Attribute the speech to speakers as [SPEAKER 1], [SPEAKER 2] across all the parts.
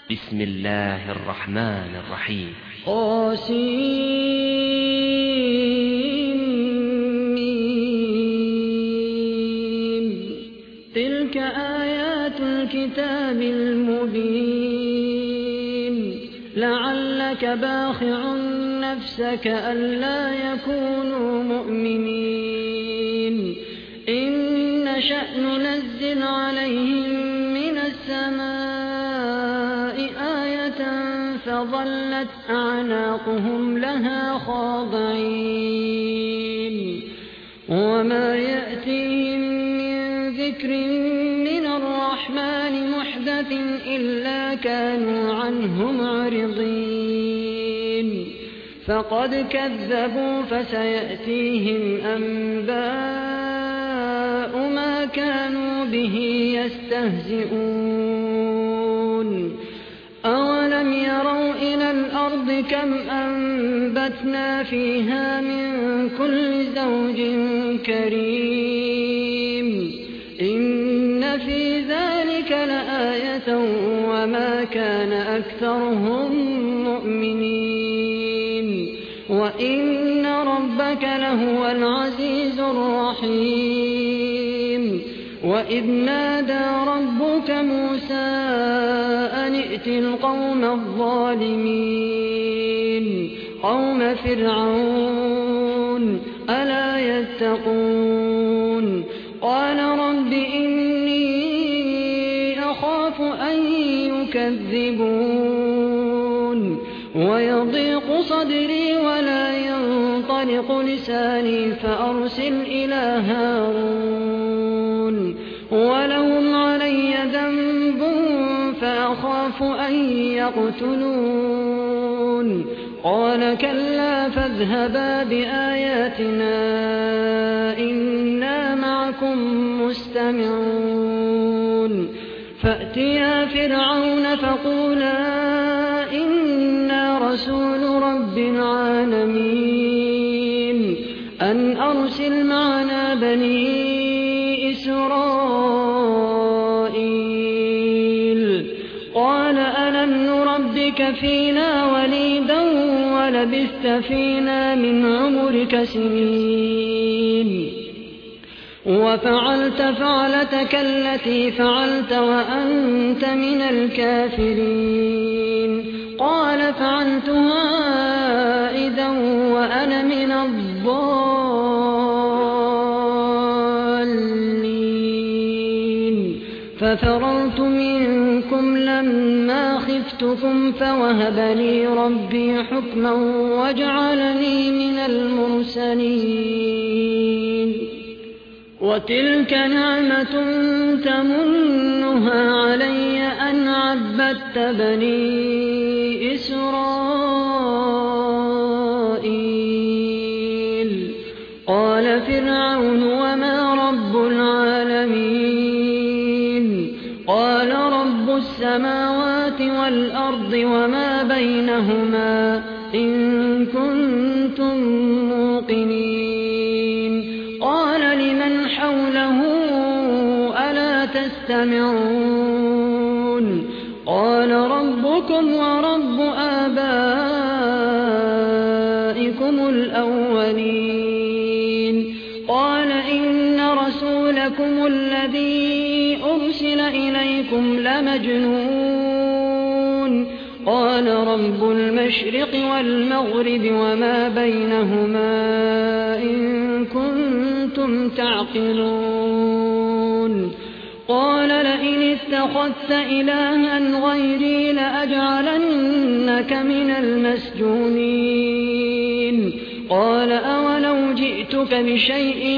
[SPEAKER 1] بسم الله الرحمن الرحيم.
[SPEAKER 2] تلك آيات الكتاب المبين لعلك باخع نفسك ألا يكونوا مؤمنين إن نشأ ننزل عليهم من السماء آية فظلت أعناقهم لها خاضعين وما يأتيهم من ذكر من الرحمن محدث إلا كانوا عنه معرضين فقد كذبوا فسيأتيهم أنباء ما كانوا به يستهزئون أولم يروا إلى الأرض كم أنبتنا فيها من كل زوج كريم إن في ذلك لآية وما كان أكثرهم مؤمنين وإن ربك لهو العزيز الرحيم وإذ نادى ربك موسى أن ائت القوم الظالمين قوم فرعون ألا يتقون قال رب إني أخاف أن يكذبون ويضيق صدري ولا ينطلق لساني فأرسل إلى هارون ولهم علي ذنب فأخاف أن يقتلون قال كلا فاذهبا بآياتنا إنا معكم مستمعون فأتيا فرعون فقولا إنا رسول رب العالمين أن أرسل معنا بني إسرائيل قال ألم نربك فينا وليدا ولبثت فينا من عمرك سنين وفعلت فعلتك التي فعلت وأنت من الكافرين قال فعلتها إذا وأنا من الضالين ففررت منكم لما خفتكم فوهب لي ربي حكما وجعلني من المرسلين وتلك نعمة تمنها علي أن عبدت بني إسرائيل قال فرعون وما رب العالمين قال رب السماوات والأرض وما بينهما إن كنتم موقنين قال لمن حوله ألا تستمعون قال ربكم ورب آبائكم الأولين قال إن رسولكم الذي أرسل إليكم لمجنون قال رب المشرق والمغرب وما بينهما إن كنتم تعقلون قال لئن اتخذت إلها غيري لأجعلنك من المسجونين قال أولو جئتك بشيء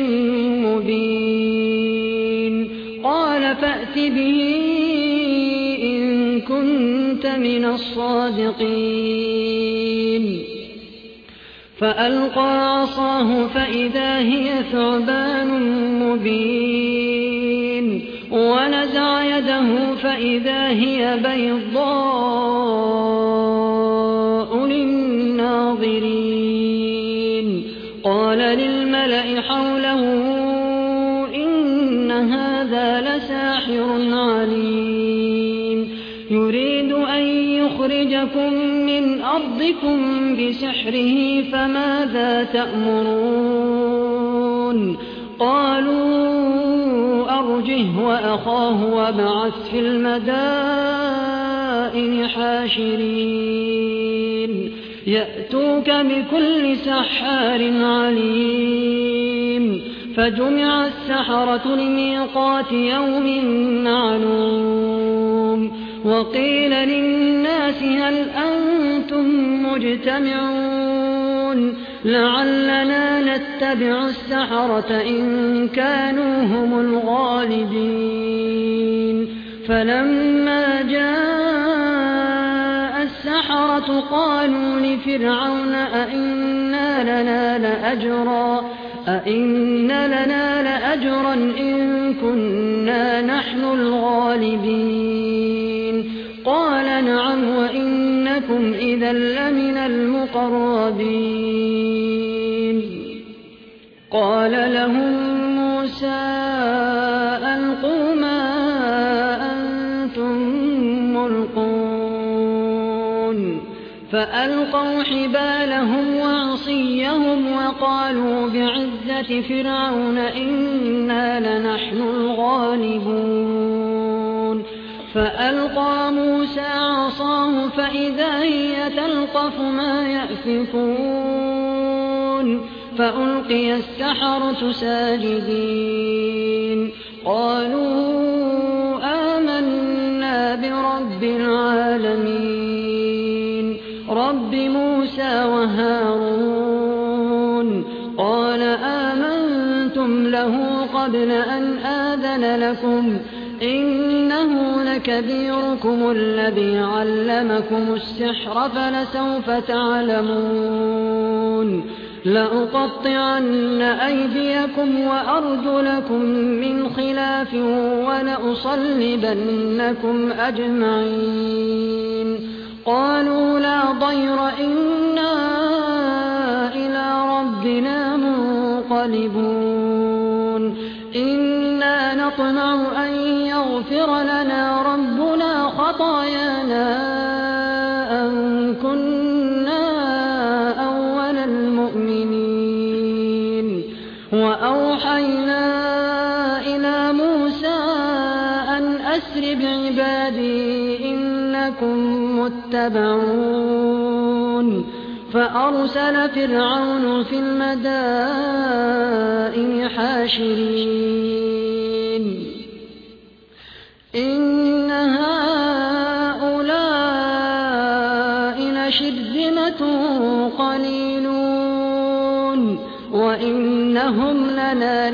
[SPEAKER 2] مبين قال فأت به إن كنت من الصادقين فألقى عصاه فإذا هي ثعبان مبين ونزع يده فإذا هي بيضاء للناظرين قال للملأ حوله إن هذا لساحر عليم يريد يريد أن يخرجكم من أرضكم بسحره فماذا تأمرون قالوا أرجه وأخاه وابعث في المدائن حاشرين يأتوك بكل سحار عليم فجمع السحرة لميقات يوم معلوم وقيل للناس هل أنتم مجتمعون لعلنا نتبع السحرة إن كانوا هم الغالبين فلما جاء السحرة قالوا لفرعون أئن لنا لأجرا إن كنا نحن الغالبين قال نعم وإنكم إذا لمن المقربين قال لهم موسى ألقوا ما أنتم ملقون فألقوا حبالهم وعصيهم وقالوا بعزة فرعون إنا لنحن الغالبون فألقى موسى عصاه فإذا هي تلقف ما يأفكون فألقي السحرة ساجدين قالوا آمنا برب العالمين رب موسى وهارون قال آمنتم له قبل أن آذن لكم إنه لكبيركم الذي علمكم السحر فلسوف تعلمون لأقطعن أيديكم وأرجلكم من خلاف ولأصلبنكم أجمعين قالوا لا ضير إنا إلى ربنا منقلبون إنا نطمع أن يغفر لنا ربنا خطايانا أن كنا أول المؤمنين وأوحينا إلى موسى أن أسر بعبادي إنكم متبعون فأرسل فرعون في المدائن حاشرين إن هؤلاء لشرذمة قليلون وإنهم لنا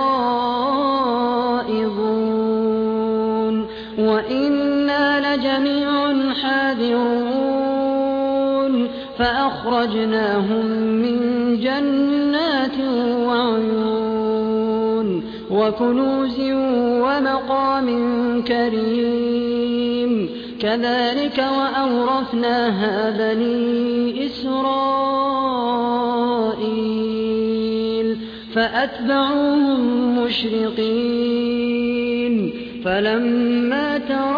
[SPEAKER 2] لغائظون وإنا لجميع حاذرون فأخرجناهم من جنات وعيون وكنوز ومقام كريم كذلك وأورثناها بني إسرائيل فأتبعوهم مشرقين فلما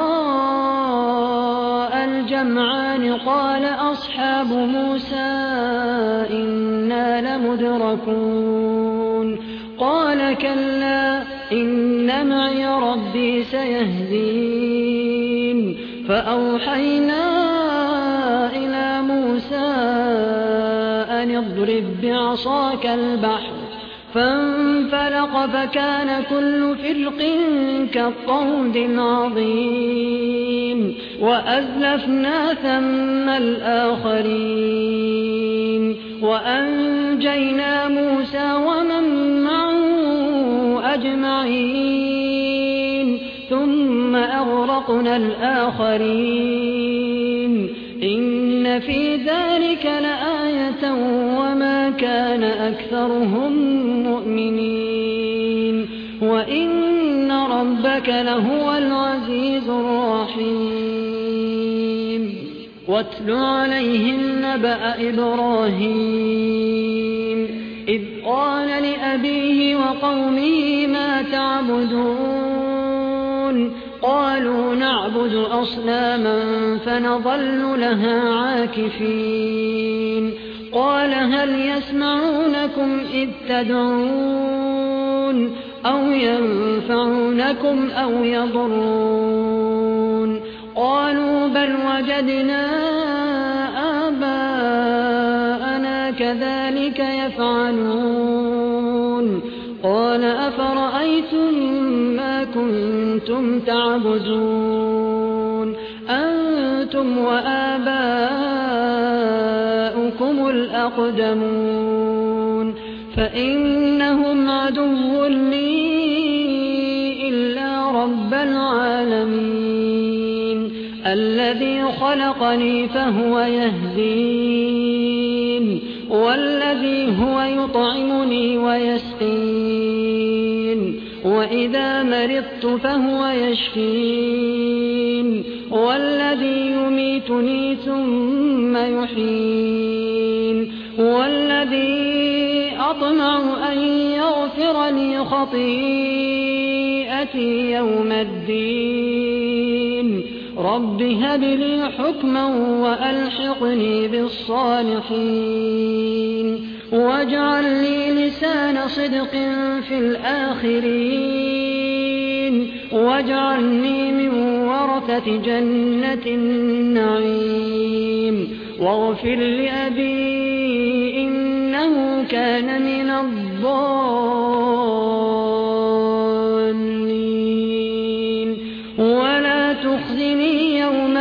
[SPEAKER 2] تراءى الجمعان قال أصحاب موسى إنا لمدركون قال كلا إن معي ربي سيهدين فأوحينا إلى موسى أن اضرب بعصاك البحر فانفلق فكان كل فرق كالطود العظيم وأزلفنا ثم الآخرين وأنجينا موسى ومن معه أجمعين ثم أغرقنا الآخرين إن في ذلك لآية وما كان أكثرهم مؤمنين وإن ربك لهو العزيز الرحيم واتل عليهم نبأ إبراهيم إذ قال لأبيه وقومه ما تعبدون قالوا نعبد أصناما فنظل لها عاكفين قال هل يسمعونكم إذ تدعون أو ينفعونكم أو يضرون قالوا بل وجدنا آباءنا كذلك يفعلون قال أفرأيتم ما كنتم تعبدون أنتم وآباؤكم الأقدمون فإنهم عدو لي إلا رب العالمين الذي خلقني فهو يهدين والذي هو يطعمني ويسقين وإذا مرضت فهو يشفين والذي يميتني ثم يحيين والذي أطمع أن يغفر لي خطيئتي يوم الدين رب هب لي حكما وألحقني بالصالحين واجعل لي لسان صدق في الآخرين واجعلني من ورثة جنة النعيم واغفر لأبي إنه كان من الضالين ولا تخزني يوم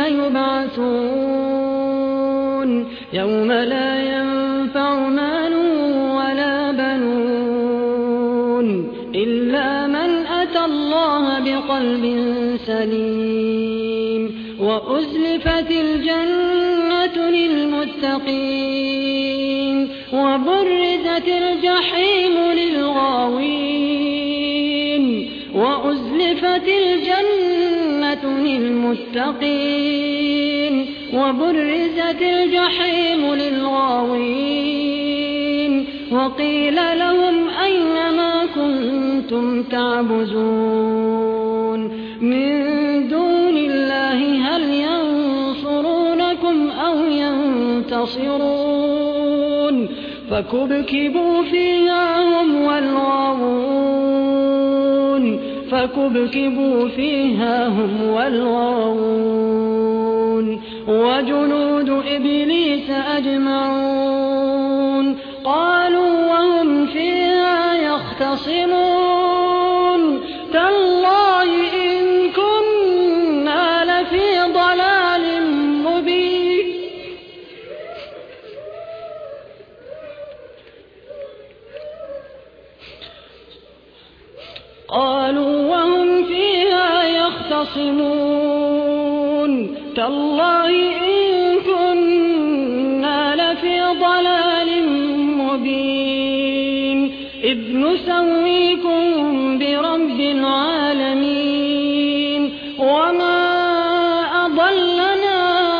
[SPEAKER 2] يبعثون يوم لا ينفع مال ولا بنون إلا من أتى الله بقلب سليم وأزلفت الجنة للمتقين وبرزت الجحيم للغاوين وأزلفت الجنة للمتقين وبرزت الجحيم للغاوين وقيل لهم أين ما كنتم تعبدون من دون الله هل ينصرونكم أو ينتصرون فكبكبوا فيها هم والغاوون وجنود إبليس أجمعون قالوا وهم فيها يختصمون تالله إن كنا لفي ضلال مبين قالوا وهم فيها يختصمون تالله إن كنا لفي ضلال مبين إذ نسويكم برب العالمين وما أضلنا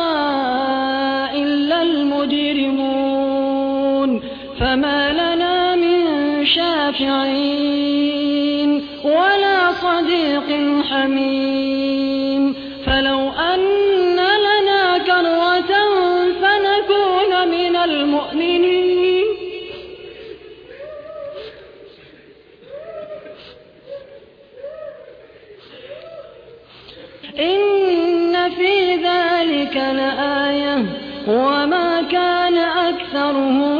[SPEAKER 2] إلا المجرمون فما لنا من شافعين ولا صديق حميم فلو أن لنا كرة فنكون من المؤمنين إن في ذلك لآية وما كان أكثرهم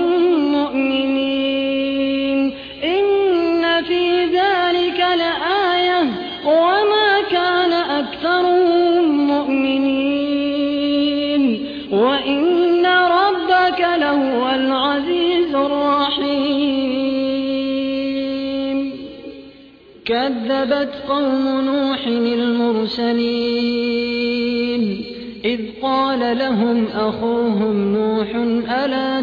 [SPEAKER 2] مؤمنين إن في ذلك لآية وما كان أكثرهم مؤمنين وإن ربك لهو العزيز الرحيم كذبت قوم نوح المرسلين إذ قال لهم أخوهم نوح ألا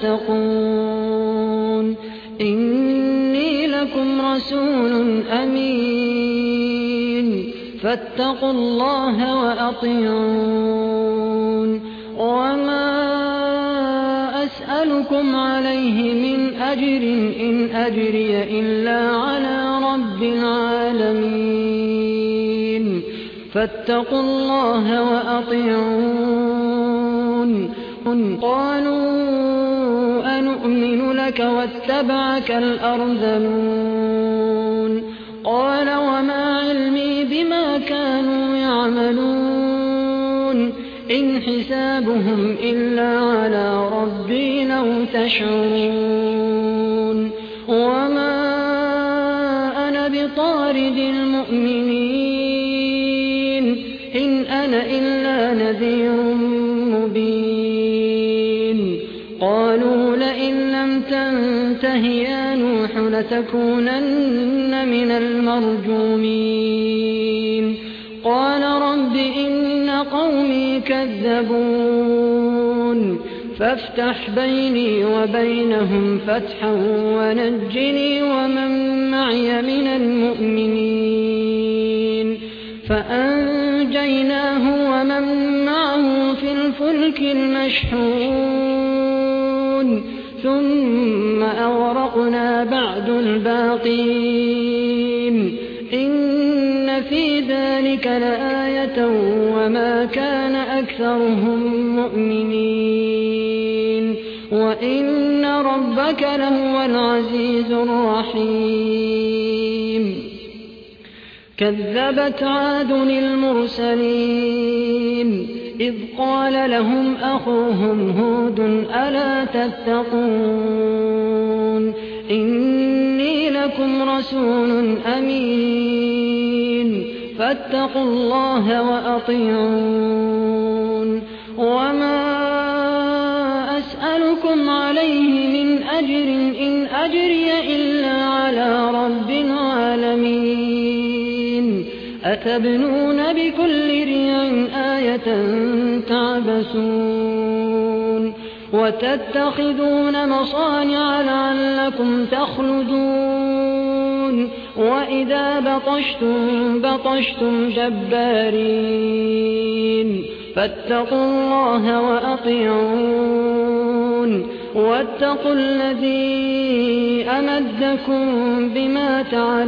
[SPEAKER 2] تتقون إني لكم رسول أمين فاتقوا الله وأطيعون وما أسألكم عليه من أجر إن أجري إلا على رب العالمين فاتقوا الله وأطيعون. قالوا أنؤمن لك واتبعك الأرذلون. قال وما علمي بما كانوا يعملون إن حسابهم إلا على ربي لو تشعرون. وما أنا بطارد المؤمنين إن أنا إلا نذير مبين. قالوا لئن لم تنته يا نوح لتكونن من المرجومين. قال رب إن قومي كذبون فافتح بيني وبينهم فتحا ونجني ومن معي من المؤمنين. فأنجيناه ومن معه في الفلك المشحون ثم أغرقنا بعد الباقين. إن في ذلك لآية وما كان أكثرهم مؤمنين وإن ربك لهو العزيز الرحيم. كذبت عاد المرسلين إذ قال لهم أخوهم هود ألا تتقون إني لكم رسول أمين فاتقوا الله وأطيعون. وما أسألكم عليه من أجر إن أجري إلا على رب العالمين. أتبنون بكل ريع آية تعبثون وتتخذون مصانع لعلكم تخلدون وإذا بطشتم جبارين. فاتقوا الله وأطيعون واتقوا الذي أمدكم بما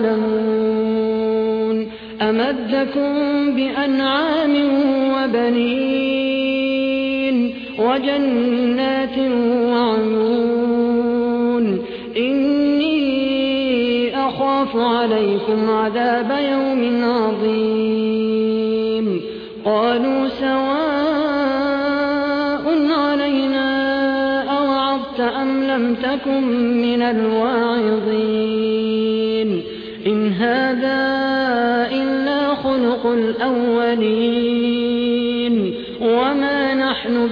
[SPEAKER 2] تعلمون أمدكم بأنعام وبنين وجنات وعيون. إني أخاف عليكم عذاب يوم عظيم. قالوا سواء علينا أوعظت أم لم تكن من الواعظين. إن هذا إلا خلق الأولين وما نحن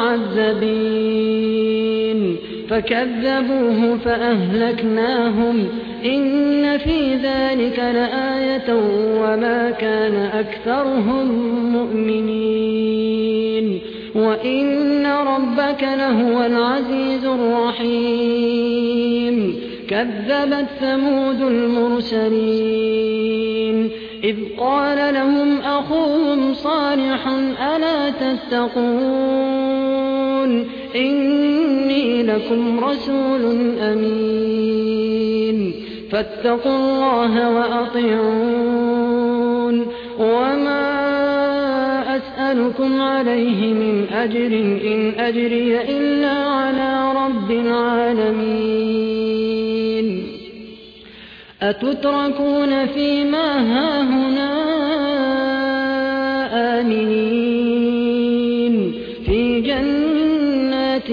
[SPEAKER 2] بمعذبين. فكذبوه فأهلكناهم إن في ذلك لآية وما كان أكثرهم مؤمنين وإن ربك لهو العزيز الرحيم. كذبت ثمود المرسلين إذ قال لهم أخوهم صالح ألا تتقون إني لكم رسول أمين فاتقوا الله وأطيعون. وما أسألكم عليه من أجر إن أجري إلا على رب العالمين. أتتركون فيما هاهنا آمنين في جنات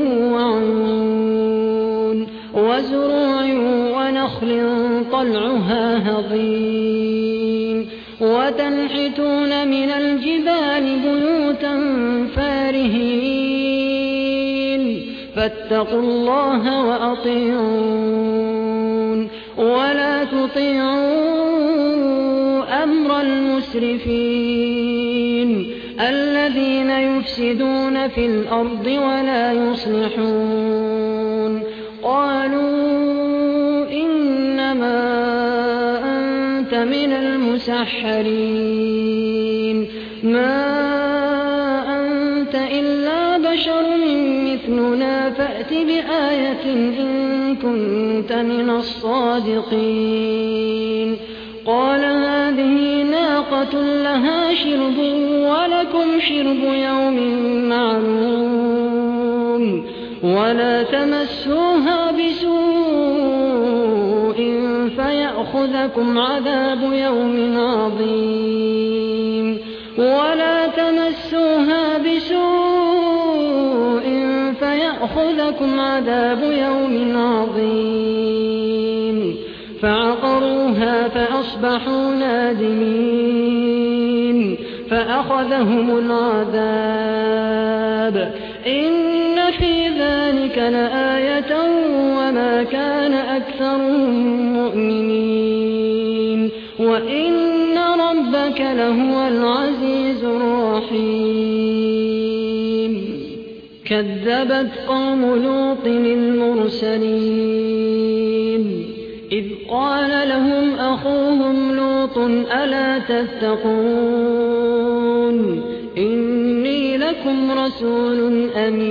[SPEAKER 2] وعيون وزروع ونخل طلعها هضيم وتنحتون من الجبال بيوتا فارهين. فاتقوا الله وأطيعون ولا تطيعوا أمر المسرفين الذين يفسدون في الأرض ولا يصلحون. قالوا إنما أنت من المسحرين ما أنت إلا بشر مثلنا فأت بآية إن كنت من الصادقين. قال هذه ناقة لها شرب ولكم شرب يوم معلوم ولا تمسوها بسوء فيأخذكم عذاب يوم عظيم ولا تمسوها بسوء فيأخذكم عذاب يوم عظيم فعقروها فأصبحوا نادمين فأخذهم العذاب إن في ذلك لآية وما كان أكثرهم مؤمنين وإن ربك لهو العزيز الرحيم كذبت قوم لوط المرسلين إذ قال لهم أخوهم لوط ألا تتقون إني لكم رسول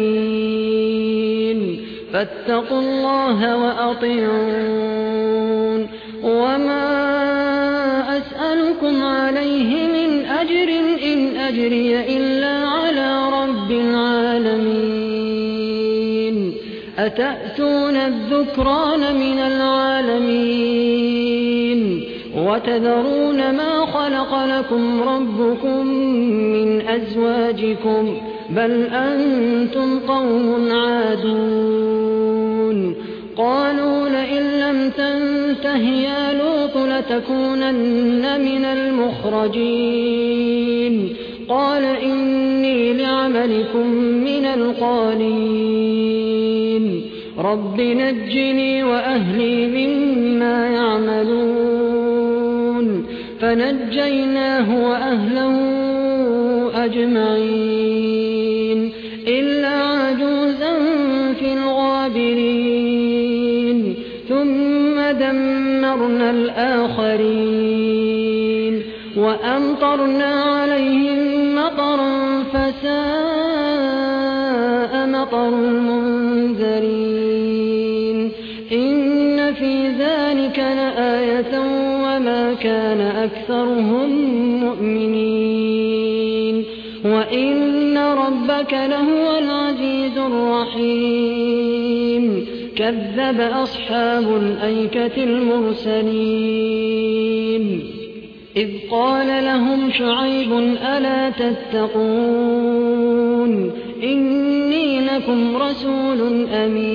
[SPEAKER 2] أمين فاتقوا الله وأطيعون وما أسألكم عليه من أجر إن أجري إلا على رب العالمين أتأتون الذكران من العالمين وتذرون ما خلق لكم ربكم من أزواجكم بل أنتم قوم عادون قالوا لئن لم تنته يا لوط لتكونن من المخرجين قال إني لعملكم من القالين رب نجني وأهلي مما يعملون فنجيناه وأهله أجمعين إلا عجوزا في الغابرين ثم دمرنا الآخرين وأمطرنا عليهم مطرا فساء مطر المنذرين إن في ذلك لآية وما كان أكثرهم مؤمنين وإن ربك لهو العزيز الرحيم كذب أصحاب الأيكة المرسلين إذ قال لهم شعيب ألا تتقون إني لكم رسول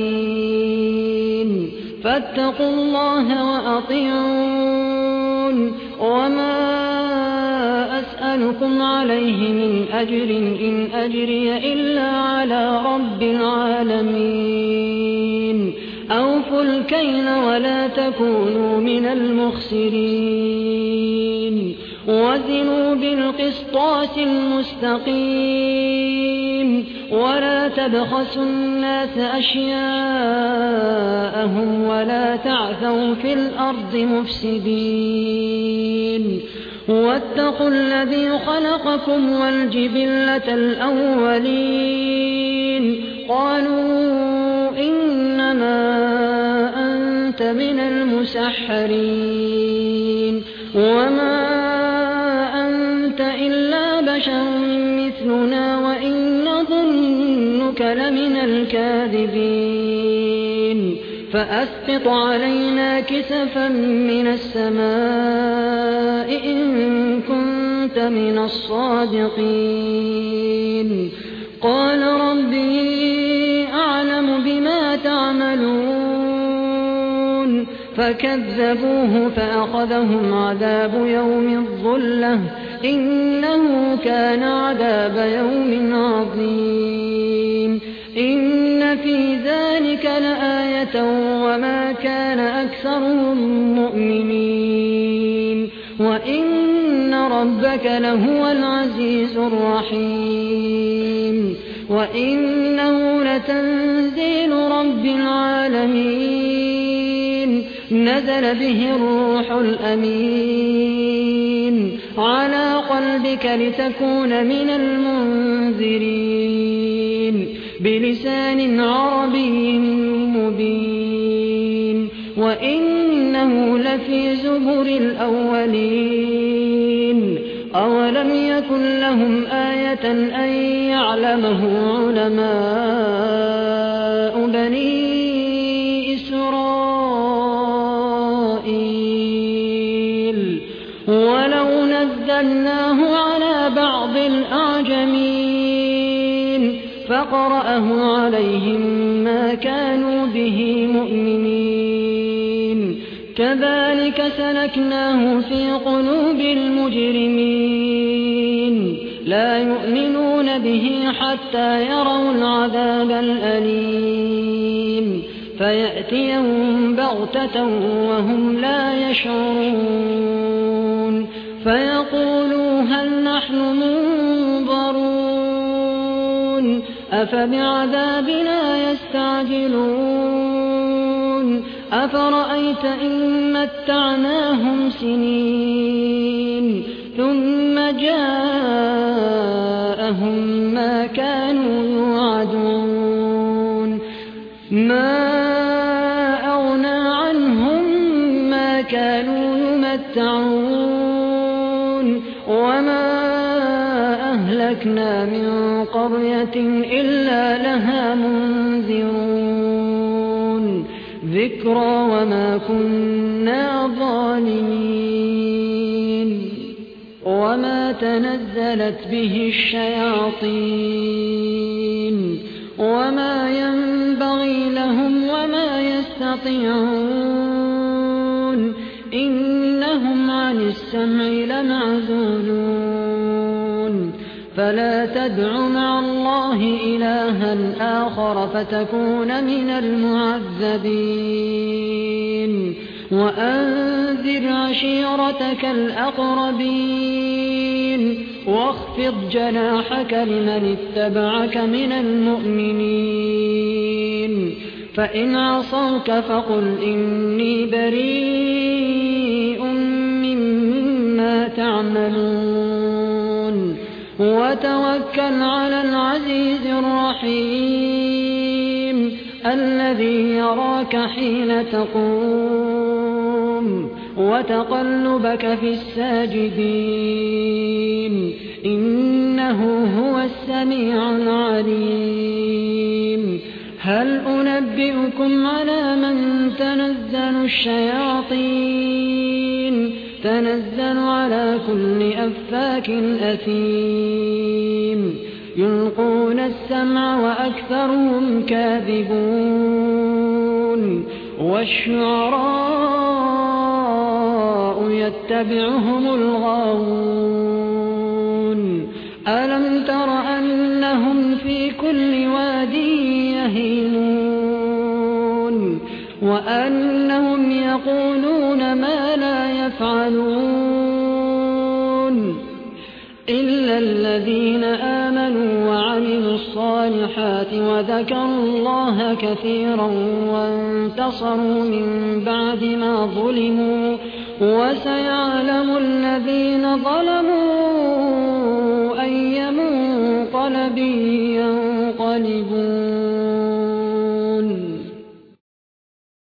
[SPEAKER 2] أمين فاتقوا الله وأطيعون وما أسألكم عليه من أجر إن أجري إلا على رب العالمين أوفوا الكيل ولا تكونوا من المخسرين وزنوا بالقسطاس المستقيم ولا تبخسوا الناس أشياءهم ولا تعثوا في الأرض مفسدين واتقوا الذي خلقكم والجبلة الأولين قالوا إنما أنت من المسحرين وما أنت إلا بشر مثلنا وإن نظنك لمن الكاذبين فأسقط علينا كسفا من السماء إن كنت من الصادقين قال ربي أعلم بما تعملون فكذبوه فأخذهم عذاب يوم الظلة إنه كان عذاب يوم عظيم إن في ذلك لآية وما كان أكثرهم مؤمنين وإن ربك لهو العزيز الرحيم وإنه لتنزيل رب العالمين نزل به الروح الأمين على قلبك لتكون من المنذرين بلسان عربي مبين وإنه إنه لفي زبر الأولين أولم يكن لهم آية أن يعلمه علماء بني إسرائيل ولو نزلناه على بعض الأعجمين فقرأه عليهم ما كانوا به مؤمنين كذلك سلكناه في قلوب المجرمين لا يؤمنون به حتى يروا العذاب الأليم فيأتيهم بغتة وهم لا يشعرون فيقولوا هل نحن منظرون أفبعذابنا يستعجلون أفرأيت إن متعناهم سنين ثم جاءهم ما كانوا يوعدون ما أغنى عنهم ما كانوا يمتعون وما أهلكنا من قرية إلا لها منذرون ذكرى وما كنا ظالمين وما تنزلت به الشياطين وما ينبغي لهم وما يستطيعون إنهم عن السمع لمعزولون فلا تدع مع الله إلها آخر فتكون من المعذبين وأنذر عشيرتك الأقربين واخفض جناحك لمن اتبعك من المؤمنين فإن عصوك فقل إني بريء مما تعملون وتوكل على العزيز الرحيم الذي يراك حين تقوم وتقلبك في الساجدين إنه هو السميع العليم هل أنبئكم على من تنزل الشياطين تنزل على كل أفاك أثيم يلقون السمع وأكثرهم كاذبون والشعراء يتبعهم الغاوون ألم تر أنهم في كل واد يهيمون وأنهم يقولون ما لا يفعلون إلا الذين آمنوا وعملوا الصالحات وذكروا الله كثيرا وانتصروا من بعد ما ظلموا وسيعلم الذين ظلموا أي منقلب ينقلبون